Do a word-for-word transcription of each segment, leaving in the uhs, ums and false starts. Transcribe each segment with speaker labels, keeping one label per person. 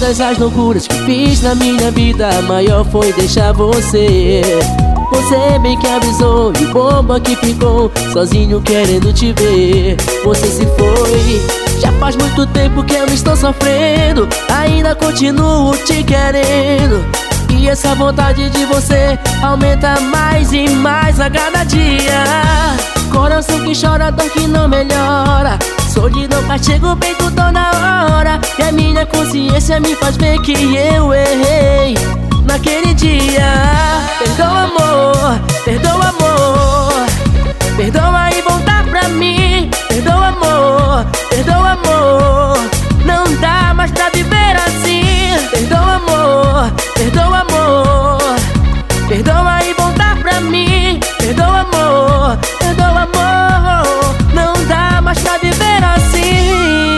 Speaker 1: todas as loucuras que fiz na minha vida, a maior foi deixar você. Você bem que avisou e o bomba que ficou sozinho querendo te ver. Você se foi, já faz muito tempo que eu estou sofrendo, ainda continuo te querendo. E essa vontade de você aumenta mais e mais a cada dia. Coração que chora, dor que não melhora, solidão, castigo, peito toda hora. E a minha consciência me faz ver que eu errei naquele dia. Perdoa, amor, perdoa, amor, perdoa e volta pra mim. Perdoa, amor, perdoa, amor, não dá mais pra viver assim. Perdoa, amor, perdoa, amor, perdoa e volta pra mim. Perdoa, amor, perdoa, amor, não dá mais pra viver assim.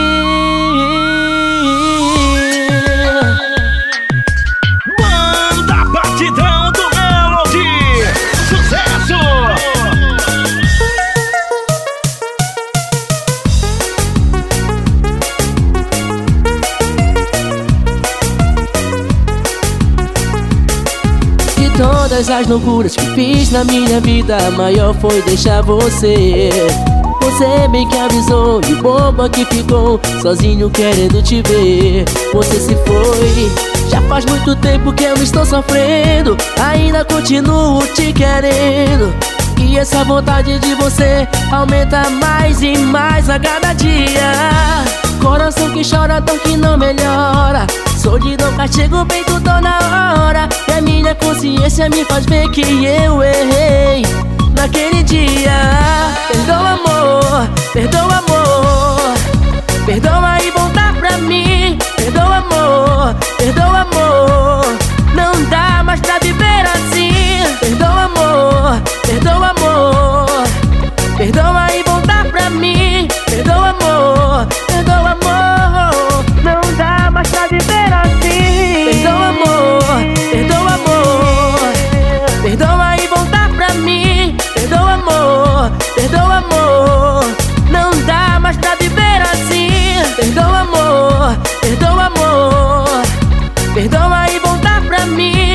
Speaker 1: Todas as loucuras que fiz na minha vida, a maior foi deixar você. Você bem que avisou e o bomba que ficou sozinho querendo te ver. Você se foi, já faz muito tempo que eu estou sofrendo, ainda continuo te querendo. E essa vontade de você aumenta mais e mais a cada dia. Coração que chora, dor que não melhora, solidão, castigo, peito toda hora. E a minha consciência me faz ver que eu errei naquele dia. Perdoa, amor, perdoa, amor, perdoa e volta pra mim. Perdoa, amor, perdoa, amor, não dá mais pra viver assim. Perdoa, amor, perdoa, amor, perdoa e volta pra mim. Perdoa, amor, perdoa, amor, não dá mais pra viver assim. Perdoa, amor, perdoa, amor, perdoa e volta pra mim. Perdoa, amor, perdoa, amor, não dá mais pra viver assim. Perdoa, amor, perdoa, amor, perdoa e volta pra mim.